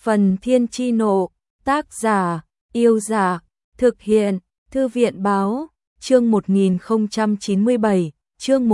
Phần Thiên Chi Nộ, tác giả, Yêu Dạ, thực hiện, Thư viện Báo, chương 1097, chương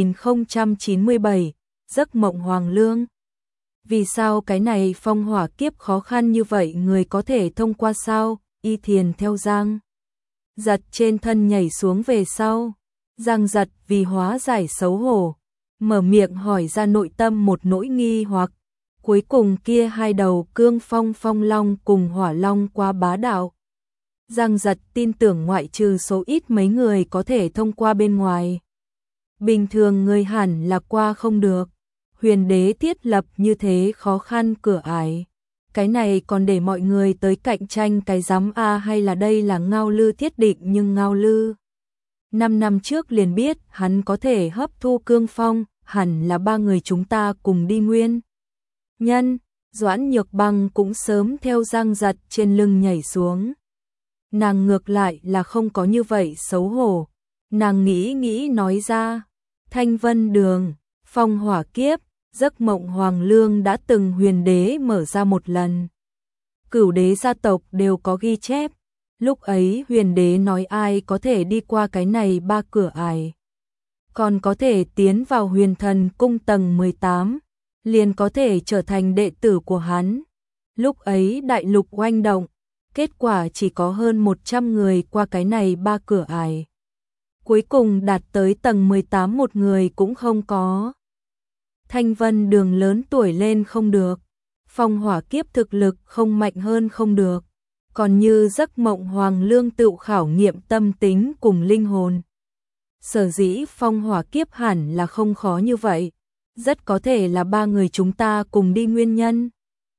1097, Giấc Mộng Hoàng Lương. Vì sao cái này phong hỏa kiếp khó khăn như vậy người có thể thông qua sao? Y Thiền theo Giang Giật trên thân nhảy xuống về sau. Giang Giật vì hóa giải xấu hổ, mở miệng hỏi ra nội tâm một nỗi nghi hoặc. Cuối cùng kia hai đầu cương phong phong long cùng hỏa long quá bá đạo. Giang Giật tin tưởng ngoại trừ số ít mấy người có thể thông qua bên ngoài. Bình thường người hẳn là qua không được. Huyền đế thiết lập như thế khó khăn cửa ải. Cái này còn để mọi người tới cạnh tranh cái giám A hay là đây là Ngao Lư thiết định, nhưng Ngao Lư 5 năm trước liền biết hắn có thể hấp thu cương phong, hẳn là ba người chúng ta cùng đi nguyên nhân. Doãn Nhược Băng cũng sớm theo Giang Giật trên lưng nhảy xuống. Nàng ngược lại là không có như vậy xấu hổ. Nàng nghĩ nói ra, Thanh Vân Đường, phong hỏa kiếp, Giấc Mộng Hoàng Lương đã từng huyền đế mở ra một lần. Cửu đế gia tộc đều có ghi chép. Lúc ấy huyền đế nói ai có thể đi qua cái này ba cửa ải, còn có thể tiến vào huyền thần cung tầng 18, liền có thể trở thành đệ tử của hắn. Lúc ấy đại lục oanh động, kết quả chỉ có hơn 100 người qua cái này ba cửa ải. Cuối cùng đạt tới tầng 18 một người cũng không có. Thanh Vân Đường lớn tuổi lên không được, phong hỏa kiếp thực lực không mạnh hơn không được. Còn như Giấc Mộng Hoàng Lương tự khảo nghiệm tâm tính cùng linh hồn. Sở dĩ phong hỏa kiếp hẳn là không khó như vậy, rất có thể là ba người chúng ta cùng đi nguyên nhân.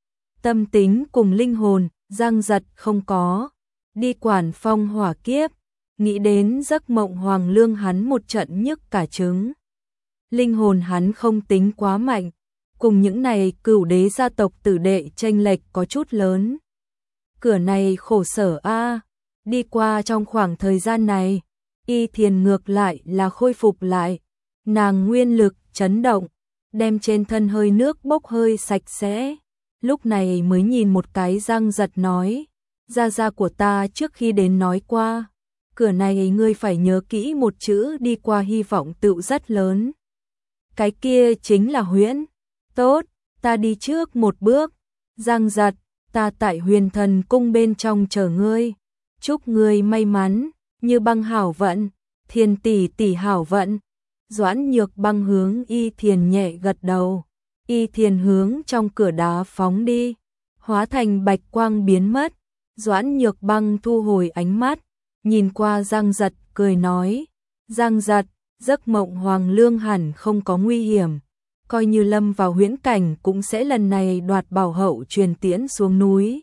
Tâm tính cùng linh hồn, Giang Giật không có đi quản phong hỏa kiếp, nghĩ đến Giấc Mộng Hoàng Lương hắn một trận nhức cả trứng. Linh hồn hắn không tính quá mạnh, cùng những này cửu đế gia tộc tử đệ chênh lệch có chút lớn. Cửa này khổ sở a, đi qua trong khoảng thời gian này, Y Thiền ngược lại là khôi phục lại, nàng nguyên lực chấn động, đem trên thân hơi nước bốc hơi sạch sẽ. Lúc này mới nhìn một cái Giang Giật nói, gia gia của ta trước khi đến nói qua, cửa này ngươi phải nhớ kỹ một chữ đi qua hy vọng tựu rất lớn. Cái kia chính là huyễn. Tốt, ta đi trước một bước. Giang Giật, ta tại huyền thần cung bên trong chờ ngươi. Chúc ngươi may mắn, Như Băng hảo vận, Thiền tỷ tỷ hảo vận. Doãn Nhược Băng hướng Y Thiền nhẹ gật đầu. Y Thiền hướng trong cửa đá phóng đi, hóa thành bạch quang biến mất. Doãn Nhược Băng thu hồi ánh mắt, nhìn qua Giang Giật cười nói, Giang Giật, Giấc Mộng Hoàng Lương hẳn không có nguy hiểm, coi như lâm vào huyễn cảnh cũng sẽ lần này đoạt bảo hậu truyền tiễn xuống núi.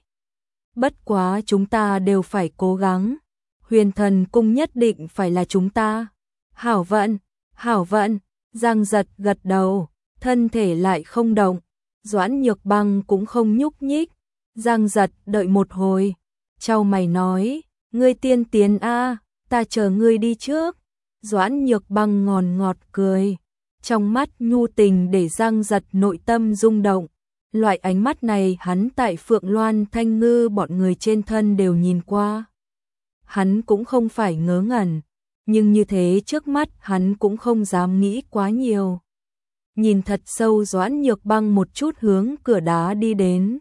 Bất quá chúng ta đều phải cố gắng, huyền thần cung nhất định phải là chúng ta. Hảo vận, hảo vận. Giang Giật gật đầu, thân thể lại không động. Doãn Nhược Băng cũng không nhúc nhích. Giang Giật đợi một hồi, chau mày nói, ngươi tiên tiến a, ta chờ ngươi đi trước. Doãn Nhược Băng ngọt cười, trong mắt nhu tình để Giang Giật nội tâm rung động. Loại ánh mắt này hắn tại Phượng Loan Thanh Ngư bọn người trên thân đều nhìn qua. Hắn cũng không phải ngớ ngẩn, nhưng như thế trước mắt hắn cũng không dám nghĩ quá nhiều. Nhìn thật sâu Doãn Nhược Băng một chút hướng cửa đá đi đến.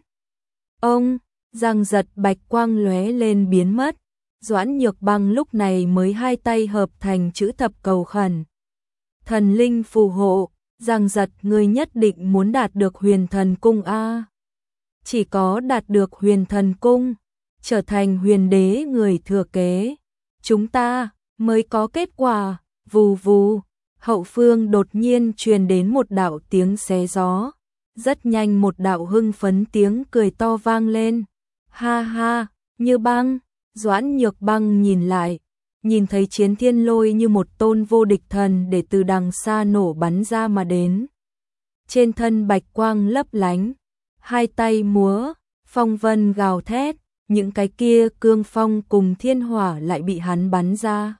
Ông, Giang Giật bạch quang lóe lên biến mất. Doãn Nhược Băng lúc này mới hai tay hợp thành chữ thập cầu khẩn. Thần linh phù hộ, Giang Giật ngươi nhất định muốn đạt được huyền thần cung a. Chỉ có đạt được huyền thần cung, trở thành huyền đế người thừa kế, chúng ta mới có kết quả. Vù vù, hậu phương đột nhiên truyền đến một đạo tiếng xé gió. Rất nhanh một đạo hưng phấn tiếng cười to vang lên. Ha ha, Như Băng. Doãn Nhược Băng nhìn lại, nhìn thấy Chiến Thiên Lôi như một tôn vô địch thần để từ đằng xa nổ bắn ra mà đến. Trên thân bạch quang lấp lánh, hai tay múa, phong vân gào thét, những cái kia cương phong cùng thiên hỏa lại bị hắn bắn ra.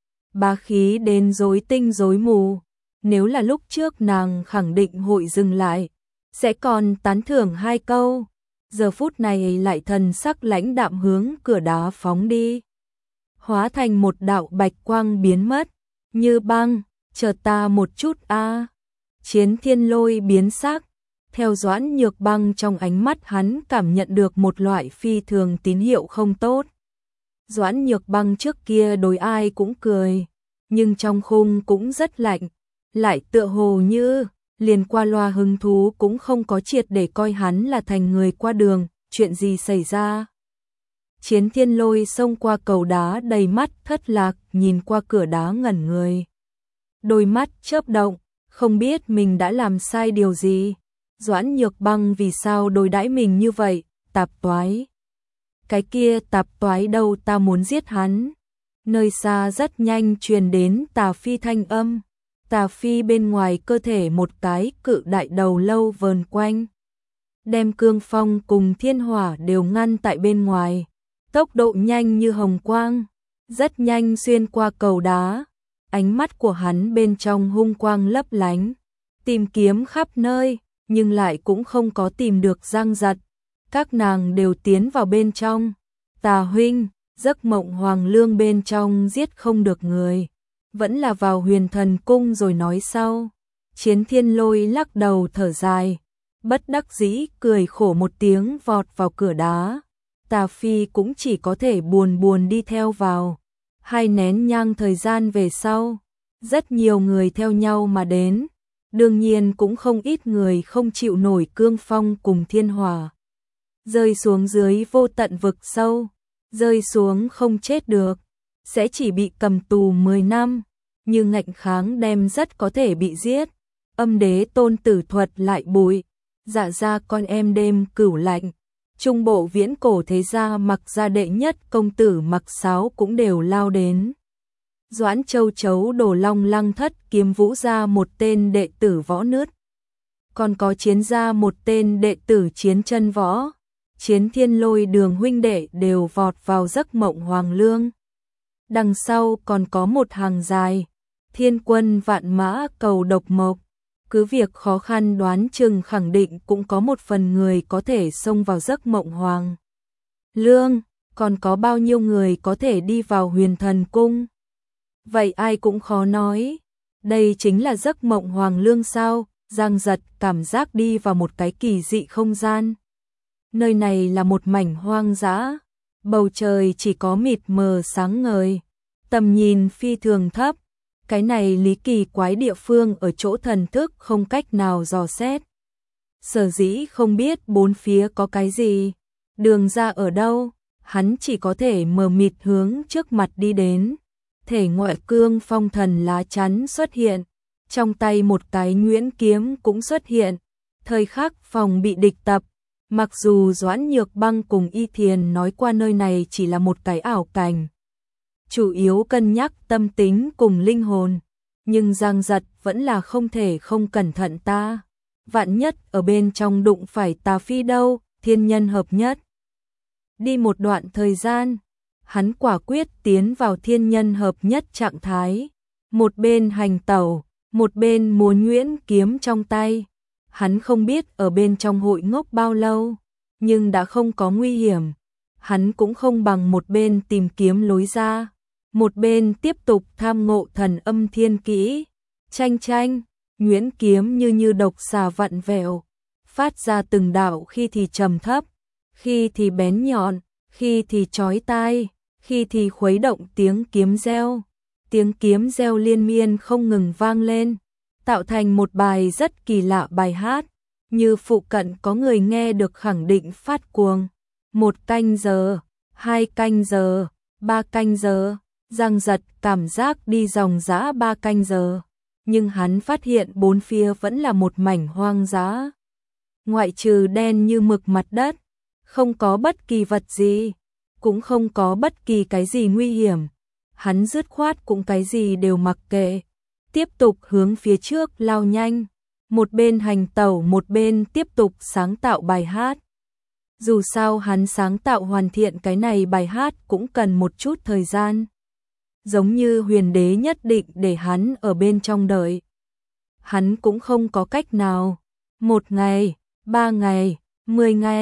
Bá khí đến rối tinh rối mù, nếu là lúc trước nàng khẳng định hội dừng lại, sẽ còn tán thưởng hai câu. giờ phút này lại thần sắc lãnh đạm hướng cửa đá phóng đi. Hóa thành một đạo bạch quang biến mất, như băng, chờ ta một chút a. Chiến Thiên Lôi biến sắc, theo Doãn Nhược Băng trong ánh mắt hắn cảm nhận được một loại phi thường tín hiệu không tốt. Doãn Nhược Băng trước kia đối ai cũng cười, nhưng trong khung cũng rất lạnh, lại tựa hồ như liền qua loa hứng thú cũng không có triệt để coi hắn là thành người qua đường, chuyện gì xảy ra. Chiến Thiên Lôi xông qua cầu đá đầy mắt thất lạc, nhìn qua cửa đá ngẩn người. Đôi mắt chớp động, không biết mình đã làm sai điều gì. Doãn Nhược Băng vì sao đối đãi mình như vậy, tạp toái. Cái kia tạp toái đâu, ta muốn giết hắn. Nơi xa rất nhanh truyền đến Tà Phi thanh âm. Tà Phi bên ngoài cơ thể một cái cự đại đầu lâu vờn quanh, đem Cương Phong cùng Thiên Hỏa đều ngăn tại bên ngoài. Tốc độ nhanh như hồng quang, rất nhanh xuyên qua cầu đá. Ánh mắt của hắn bên trong hung quang lấp lánh, tìm kiếm khắp nơi, nhưng lại cũng không có tìm được Giang Giật. Các nàng đều tiến vào bên trong. Tà huynh, Giấc Mộng Hoàng Lương bên trong giết không được người, vẫn là vào Huyền Thần Cung rồi nói sau. Chiến Thiên Lôi lắc đầu thở dài, bất đắc dĩ cười khổ một tiếng vọt vào cửa đá. Tà Phi cũng chỉ có thể buồn buồn đi theo vào. Hai nén nhang thời gian về sau, rất nhiều người theo nhau mà đến, đương nhiên cũng không ít người không chịu nổi Cương Phong cùng Thiên Hỏa. Rơi xuống dưới vô tận vực sâu, rơi xuống không chết được, sẽ chỉ bị cầm tù 10 năm, nhưng ngạnh kháng đem rất có thể bị giết. Âm Đế Tôn Tử Thuật lại bụi, dạ ra con em đêm cửu lạnh. Trung bộ viễn cổ thế gia Mặc gia đệ nhất công tử Mặc Sáo cũng đều lao đến. Doãn Châu Chấu Đồ Long Lăng Thất Kiếm Vũ gia một tên đệ tử Võ Nứt, còn có Chiến gia một tên đệ tử Chiến Chân Võ. Chiến Thiên Lôi Đường huynh đệ đều vọt vào Giấc Mộng Hoàng Lương. Đằng sau còn có một hàng dài, thiên quân vạn mã cầu độc mộc. Cứ việc khó khăn đoán chừng khẳng định cũng có một phần người có thể xông vào Giấc Mộng Hoàng Lương, còn có bao nhiêu người có thể đi vào Huyền Thần Cung. Vậy ai cũng khó nói, đây chính là Giấc Mộng Hoàng Lương sao? Giang Giật cảm giác đi vào một cái kỳ dị không gian. Nơi này là một mảnh hoang dã, bầu trời chỉ có mịt mờ sáng ngời, tầm nhìn phi thường thấp. Cái này lý kỳ quái địa phương ở chỗ thần thức không cách nào dò xét. Sở dĩ không biết bốn phía có cái gì, đường ra ở đâu, hắn chỉ có thể mờ mịt hướng trước mặt đi đến. Thể ngoại Cương Phong thần lá chắn xuất hiện, trong tay một cái nhuyễn kiếm cũng xuất hiện, thời khắc phòng bị địch tập. Mặc dù Doãn Nhược Băng cùng Y Thiền nói qua nơi này chỉ là một cái ảo cảnh, chủ yếu cân nhắc tâm tính cùng linh hồn, nhưng Giang Giật vẫn là không thể không cẩn thận ta. Vạn nhất ở bên trong đụng phải Tà Phi đâu, thiên nhân hợp nhất. Đi một đoạn thời gian, hắn quả quyết tiến vào thiên nhân hợp nhất trạng thái, một bên hành tẩu, một bên múa nhuyễn kiếm trong tay. Hắn không biết ở bên trong hội ngốc bao lâu, nhưng đã không có nguy hiểm. Hắn cũng không bằng một bên tìm kiếm lối ra, một bên tiếp tục tham ngộ thần âm thiên kỹ. Chanh chanh, nhuyễn kiếm như độc xà vặn vẹo, phát ra từng đạo khi thì trầm thấp, khi thì bén nhọn, khi thì chói tai, khi thì khuấy động tiếng kiếm reo. Tiếng kiếm reo liên miên không ngừng vang lên, tạo thành một bài rất kỳ lạ bài hát, như phụ cận có người nghe được khẳng định phát cuồng. 1 canh giờ, 2 canh giờ, 3 canh giờ, Giang Giật cảm giác đi dòng dã 3 canh giờ, nhưng hắn phát hiện bốn phía vẫn là một mảnh hoang dã. Ngoại trừ đen như mực mặt đất, không có bất kỳ vật gì, cũng không có bất kỳ cái gì nguy hiểm. Hắn dứt khoát cũng cái gì đều mặc kệ, tiếp tục hướng phía trước lao nhanh, một bên hành tẩu một bên tiếp tục sáng tạo bài hát. Dù sao hắn sáng tạo hoàn thiện cái này bài hát cũng cần một chút thời gian. Giống như Huyền Đế nhất định để hắn ở bên trong đợi. Hắn cũng không có cách nào. 1 ngày, 3 ngày, 10 ngày,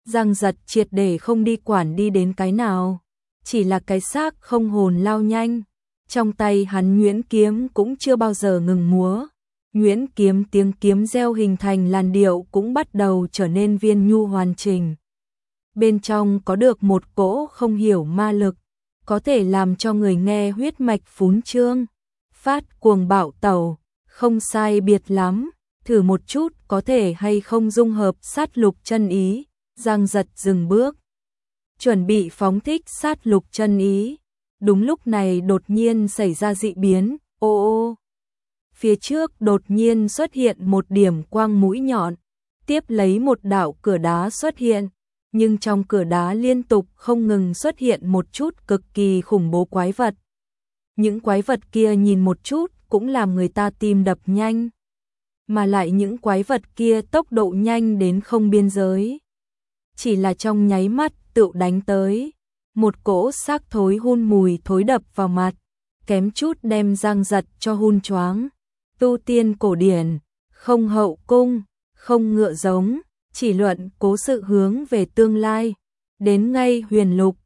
Giang Giật triệt để không đi quản đi đến cái nào, chỉ là cái xác không hồn lao nhanh. Trong tay hắn nhuyễn kiếm cũng chưa bao giờ ngừng múa. Nhuyễn kiếm tiếng kiếm reo hình thành làn điệu cũng bắt đầu trở nên viên nhu hoàn chỉnh. Bên trong có được một cỗ không hiểu ma lực, có thể làm cho người nghe huyết mạch phún trương, phát cuồng bạo tẩu, không sai biệt lắm, thử một chút có thể hay không dung hợp sát lục chân ý. Giang Giật dừng bước, chuẩn bị phóng thích sát lục chân ý. Đúng lúc này đột nhiên xảy ra dị biến, ô ô. Phía trước đột nhiên xuất hiện một điểm quang mũi nhọn, tiếp lấy một đạo cửa đá xuất hiện, nhưng trong cửa đá liên tục không ngừng xuất hiện một chút cực kỳ khủng bố quái vật. Những quái vật kia nhìn một chút cũng làm người ta tim đập nhanh, mà lại những quái vật kia tốc độ nhanh đến không biên giới. Chỉ là trong nháy mắt tựu đánh tới, một cỗ xác thối hun mùi thối đập vào mặt, kém chút đem Giang Giật cho hun choáng. Tu tiên cổ điển, không hậu cung, không ngựa giống, chỉ luận cố sự hướng về tương lai. Đến ngay huyền lục,